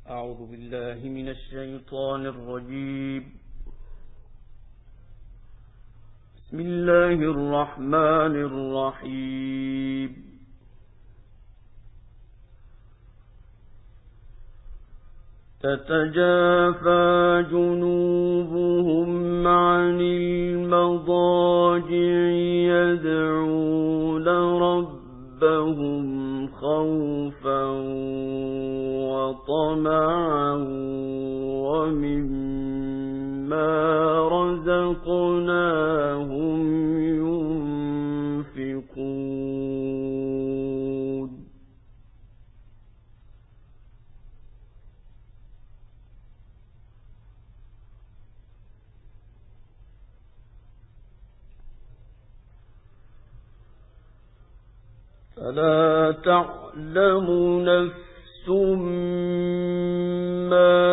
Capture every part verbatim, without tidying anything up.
أعوذ بالله من الشيطان الرجيم. بسم الله الرحمن الرحيم. تتجافى جنوبهم عن المضاجع يدعون ربهم خوفا وطمعا ومما رزقناهم ينفقون. فلا تعلم نفس ما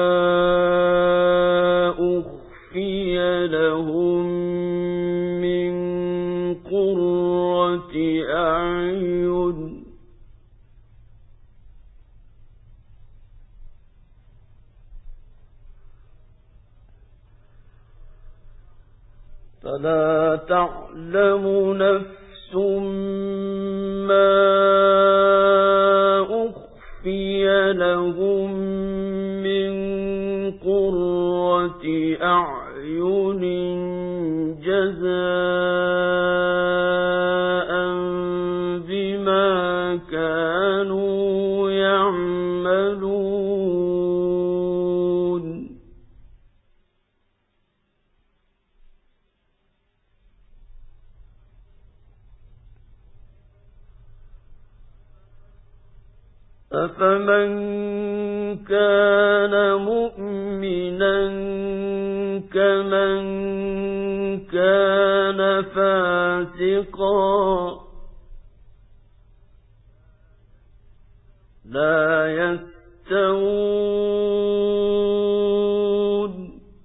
أخفي لهم من قرة أعين فلا تعلم نفس ما أخفي لهم من قرة أعين جزاء بما كانوا يعملون. أفمن كان مؤمنا كمن كان فاسقا لا يستوون.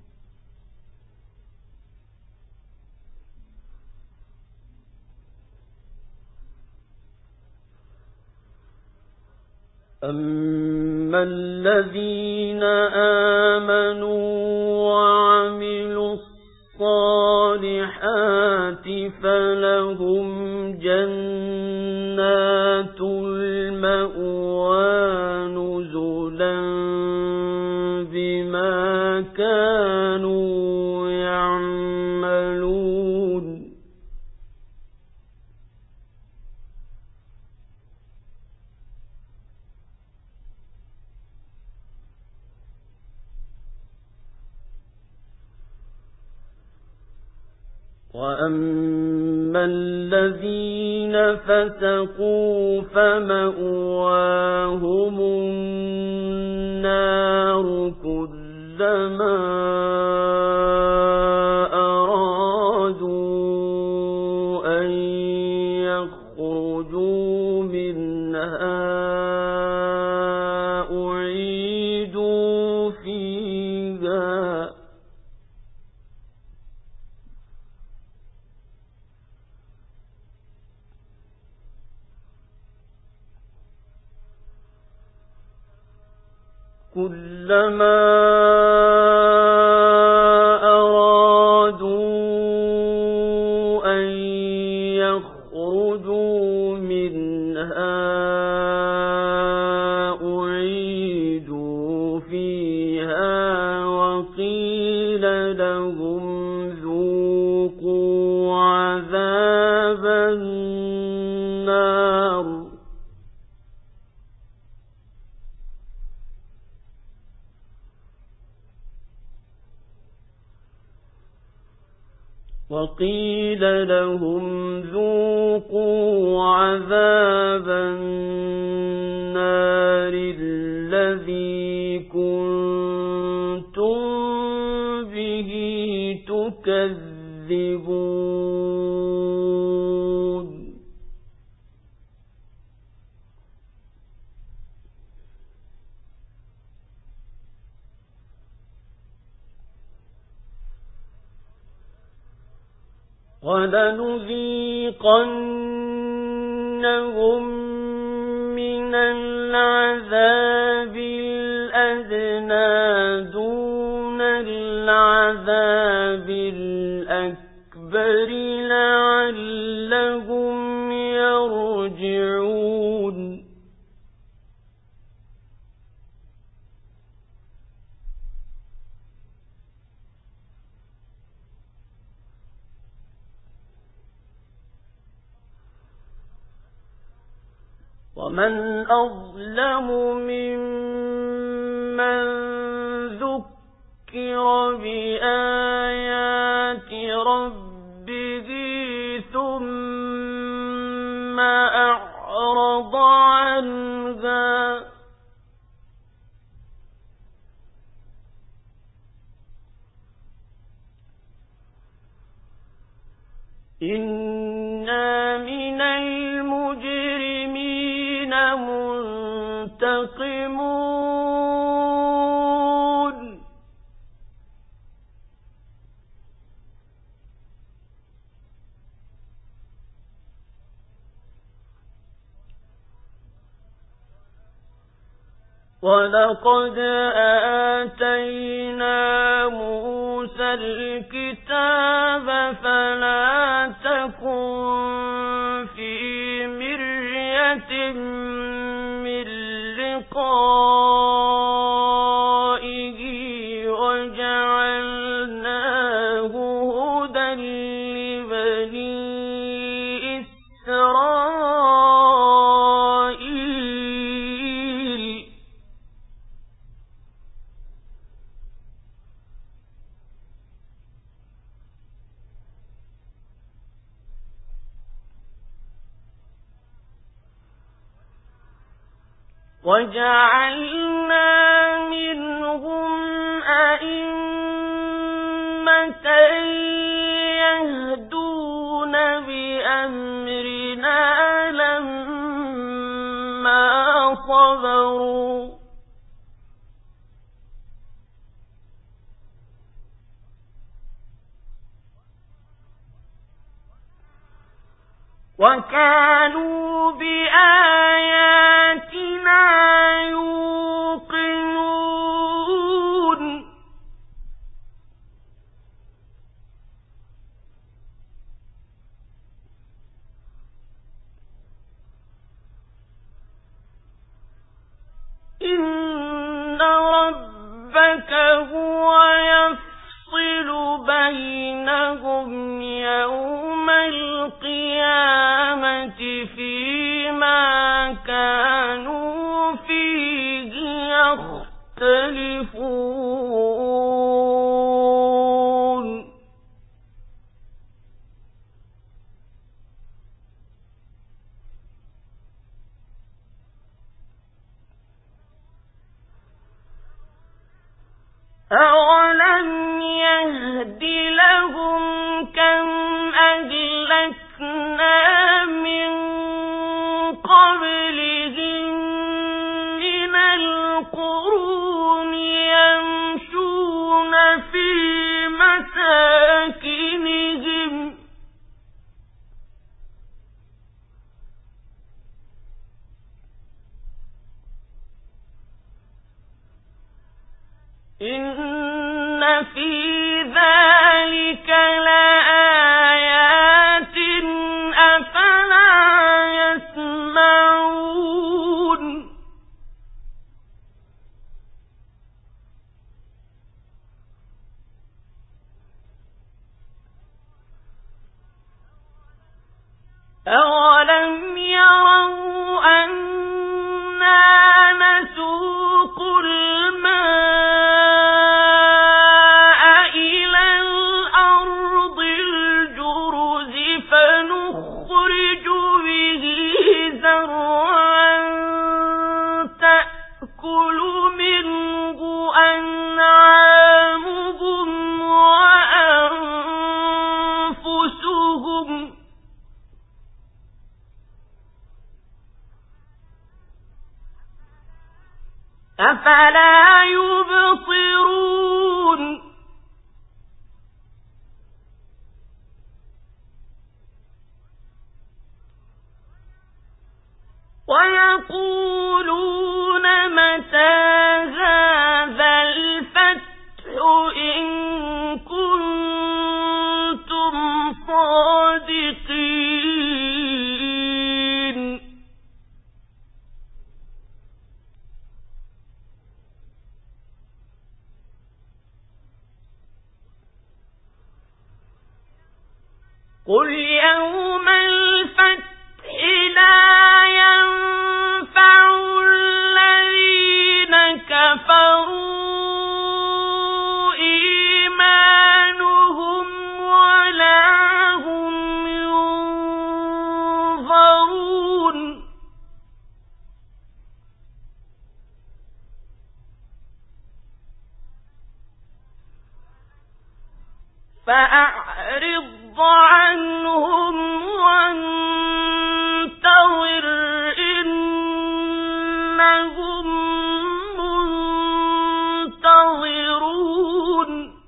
أما الذين آمنوا وعملوا الصالحات فلهم جنات المأوى نزلا بما كانوا يعملون. وأما الذين فسقوا فمأواهم النار كلما أرادوا أن يخرجوا منها أعيدوا فيها كلما أرادوا أن يخرجوا منها أعيدوا فيها وقيل لهم ذوقوا عذاب النار وقيل لهم ذوقوا عذاب النار الذي كنتم به تكذبون. ولنذيقنهم من العذاب الأدنى ومن أظلم ممن ذكر بآيات ربه ثم أعرض عنها إنا من المجرمين منتقمون ولقد آتينا موسى الكتاب فلا تكن في مرية من لقائه وجعلناه هدى لبني إسرائيل وجعلنا منهم أئمة يهدون بأمرنا لما صبروا وكانوا بآياتنا يوقنون إن ربك هو يفصل بينهم يوم القيامة فيما كانوا فيه يختلفون أولم يهد لهم كم أهلكنا من قبلهم من القرون يمشون في مساكنهم إن في ذلك لآيات أفلا يسمعون أولم يروا أنا نسوق الماء إلى الأرض الجرز فنخرج به زرعا تأكل منه أنعامهم وأنفسهم أفلا يبصرون ويقولون متى هذا الفتح إن كنتم صادقين قل يوم الفتح لا ينفع كفروا إيمانهم ولا هم ينظرون فأعرض عنهم وانتظر إنهم منتظرون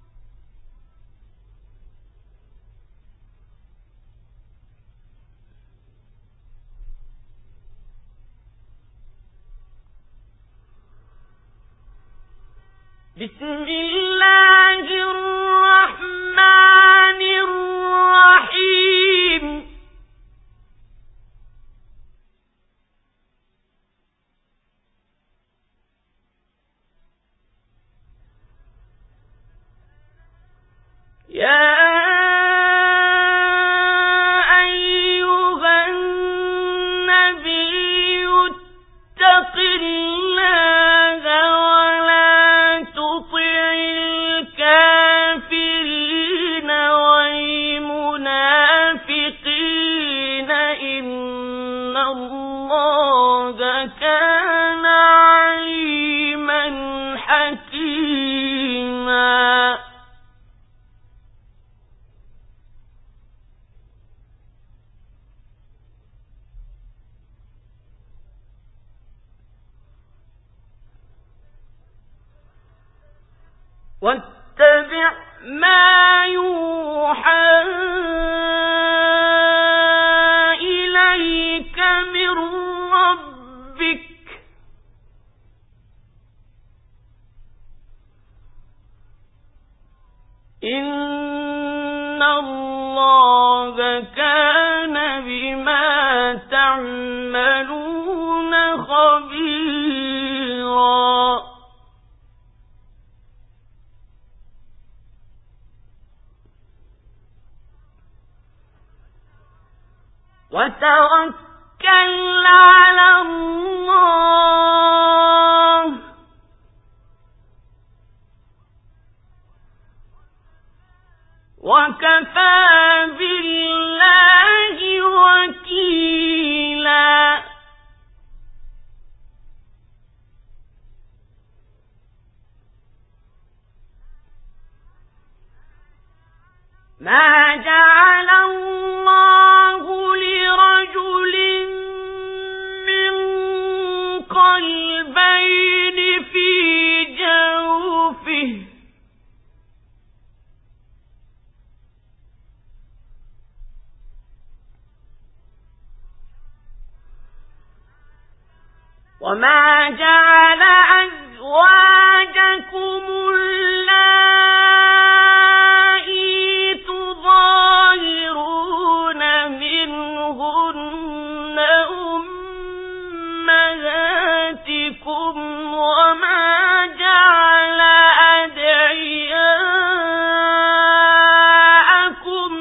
بسم الله الرحمن الرحيم يا أيها النبي اتق الله ولا تطع الكافرين والمنافقين إن الله كان عليما حكيما واتبع ما يوحى إليك من ربك إن الله كان بما تعملون خبيرا وتوكل على الله وكفى بالله وكيلا ما جعل الله لرجل من قلبين في جوفه وما جعل أزواجكم اللائي تظاهرون منهن أمهاتكم وما جعل أدعياءكم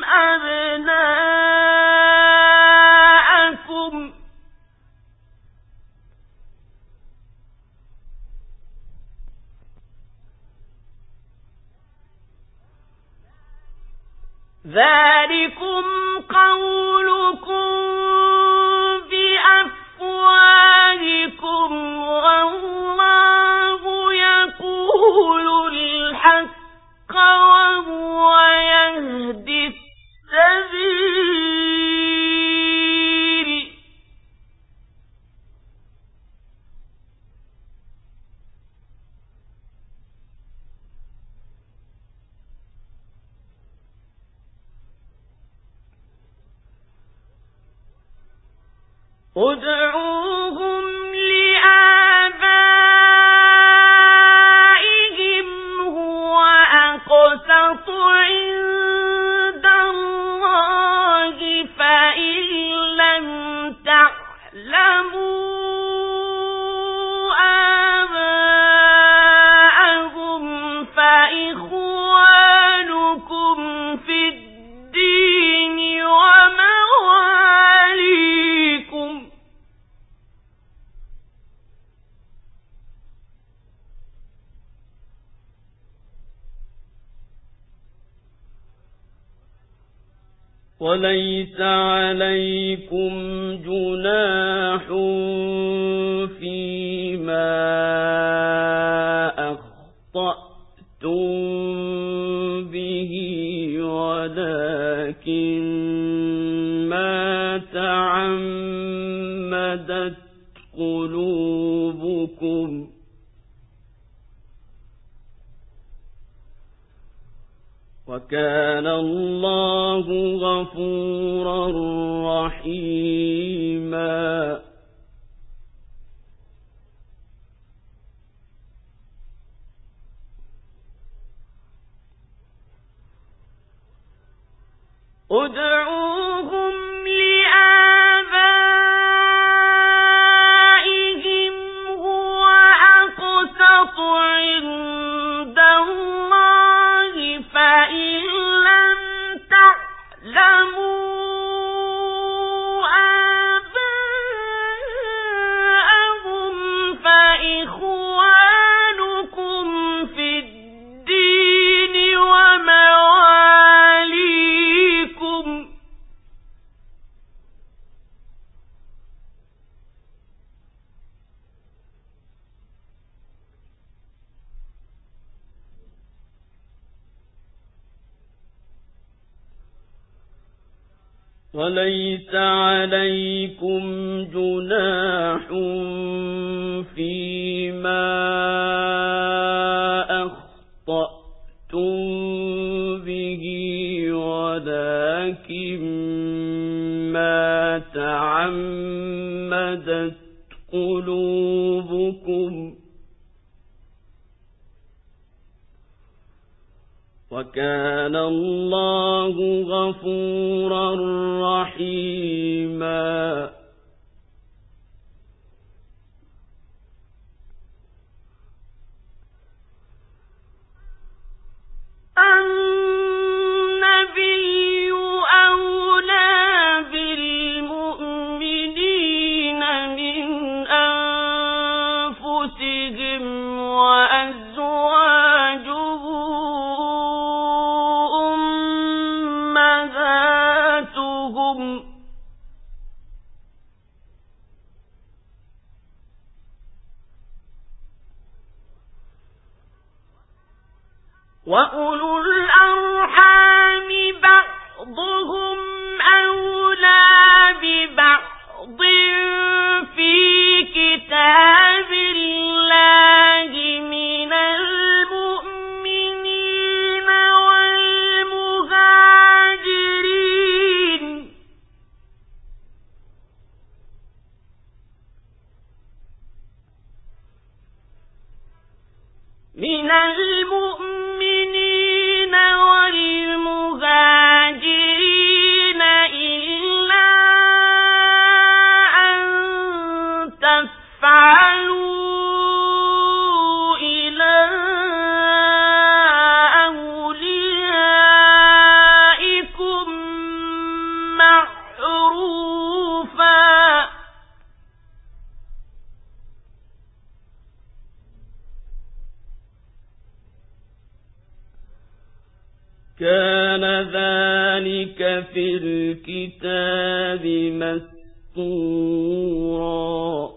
أبناءكم ذلكم قولكم بأفواهكم والله يقول الحق وهو يهدي السبيل ادعوهم لآبائهم هو أقسط عند الله فإن لم تعلموا آباءهم فإخوانكم في الدين ومواليكم وليس عليكم جناح فيما أخطأتم به ولكن ما تعمدت قلوبكم وكان الله غفورا رحيما. ادعوهم لآبائهم هو أقسط عند الله فإن لم تعلموا آباءهم فإخوانكم في الدين ومواليكم وليس عليكم جناح فيما أخطأتم به ولكن ما تعمدت قلوبكم وكان الله غفورا رحيما. النبي أولى بالمؤمنين من أنفسهم وأزواجه أمهاتهم وأولو الأرحام بعضهم أولى ببعض في كتاب الله من المؤمنين والمهاجرين من المؤمنين والمهاجرين إلا أن تفعلوا إلى أوليائكم معروفا كان ذلك في الكتاب مسطورا.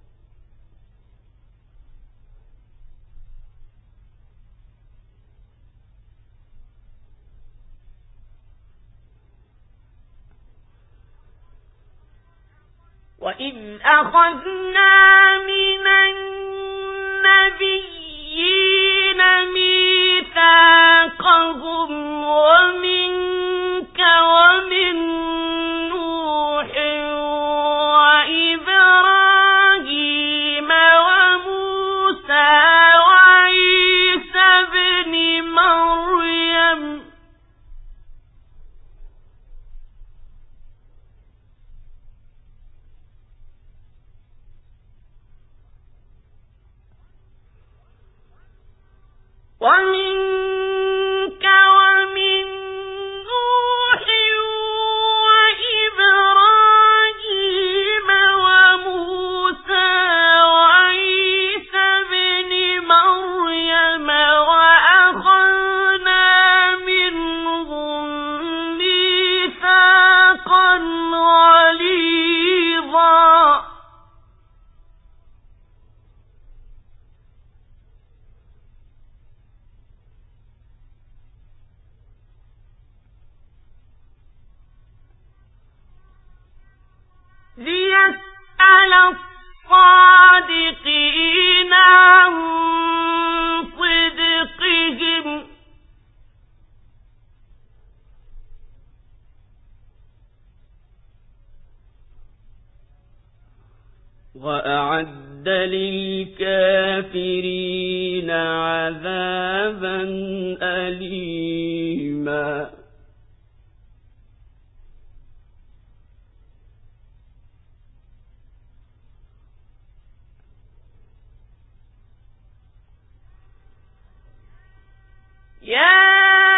وإذ أخذنا من النبيين ميثاقهم ومنك ومن نوح وإبراهيم وموسى وعيسى ابن مريم ومنك ومن نوح وإبراهيم وموسى وعيسى ابن مريم وأخذنا منهم ميثاقا وأعد للكافرين عذابا أليما. يا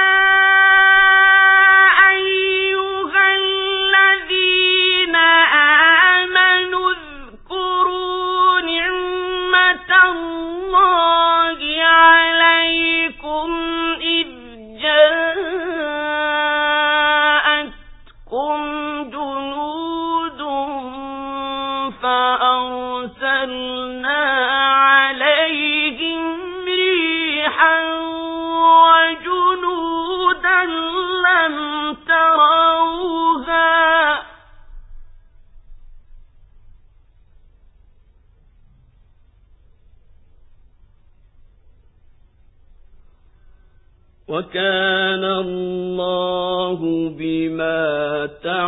وكان الله بما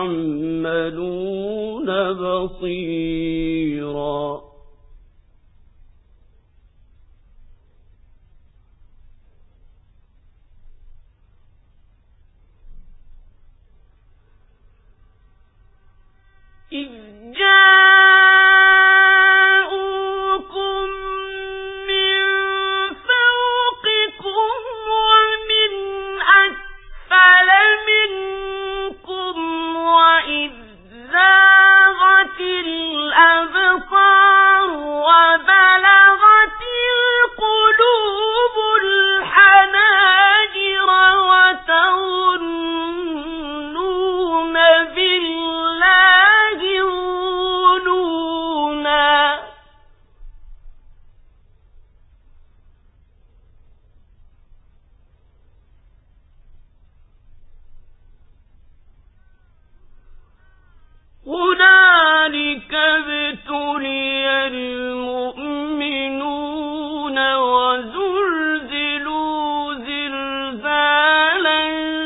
تعملون بصيرا. إذ جاءوكم من فوقكم ومن أسفل منكم وإذ زاغت الأبصار وبلغت القلوب الحناجر وتظنون بالله الظنونا. هنالك ابتلي المؤمنون وزلزلوا زلزالا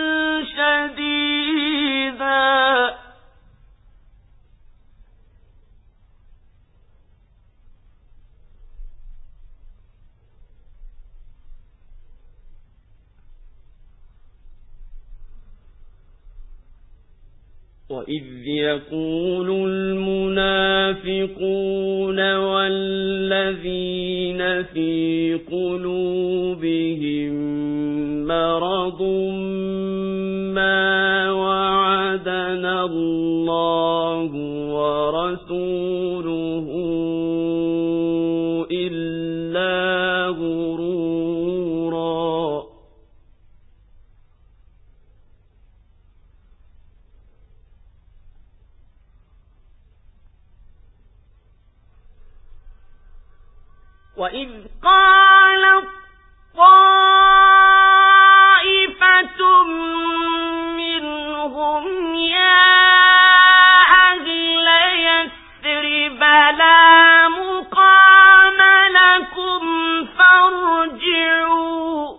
شديدا. وإذ يقول المنافقون والذين في قلوبهم مرض ما وعدنا الله ورسوله إلا غرورا. وإذ قالت طائفة منهم يا أهل يثرب لا مقام لكم فارجعوا.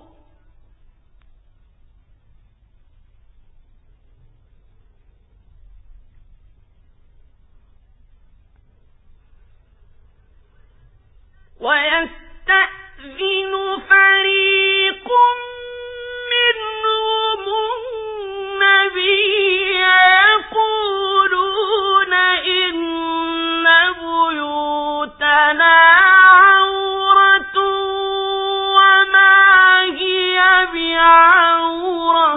ويستأذن فريق منهم النبي يقولون إن بيوتنا عورة وما هي بعورة.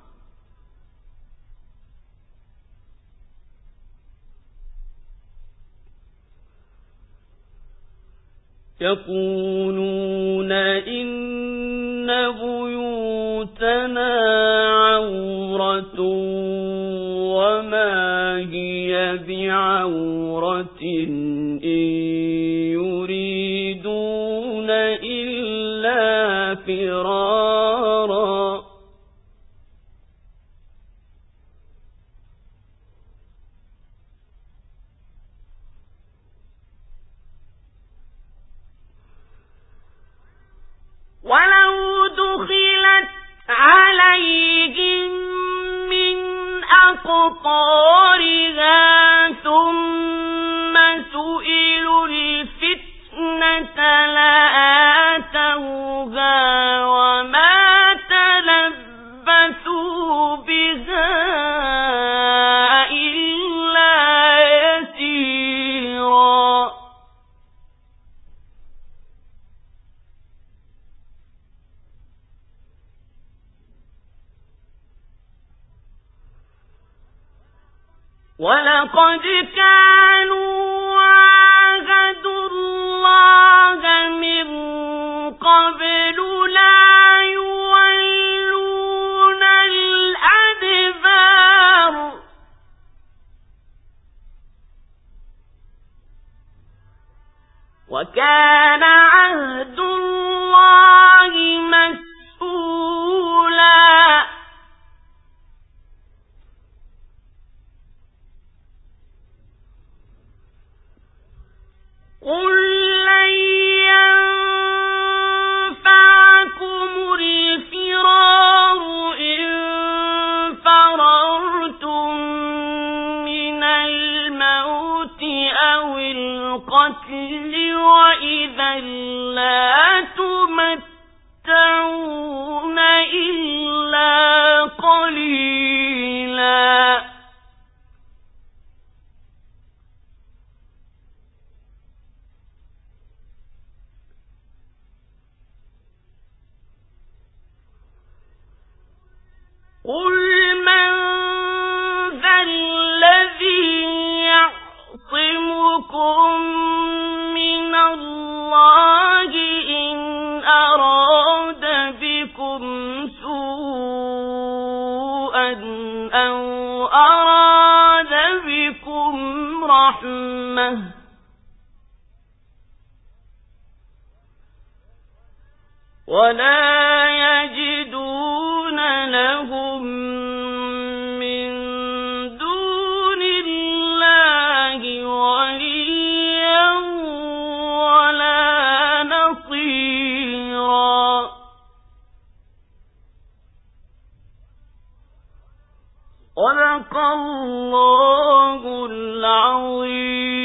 يقولون إن بيوتنا عورة وما هي بعورة إن يريدون إلا فرارا. ولو دخلت عليهم من أقطارها ثم سئلوا ولقد كانوا عاهدوا الله من قبل لا يولون الأدبار وكان عهد الله مسؤولا قل لن ينفعكم الفرار إن فررتم من الموت أو القتل وإذا لا تمتعون إلا قليلا قل من ذا الذي يعصمكم من الله إن أراد بكم سوءا أو أراد بكم رحمة ولا يجدون لهم من دون الله وليا ولا نصيرا صدق الله العظيم.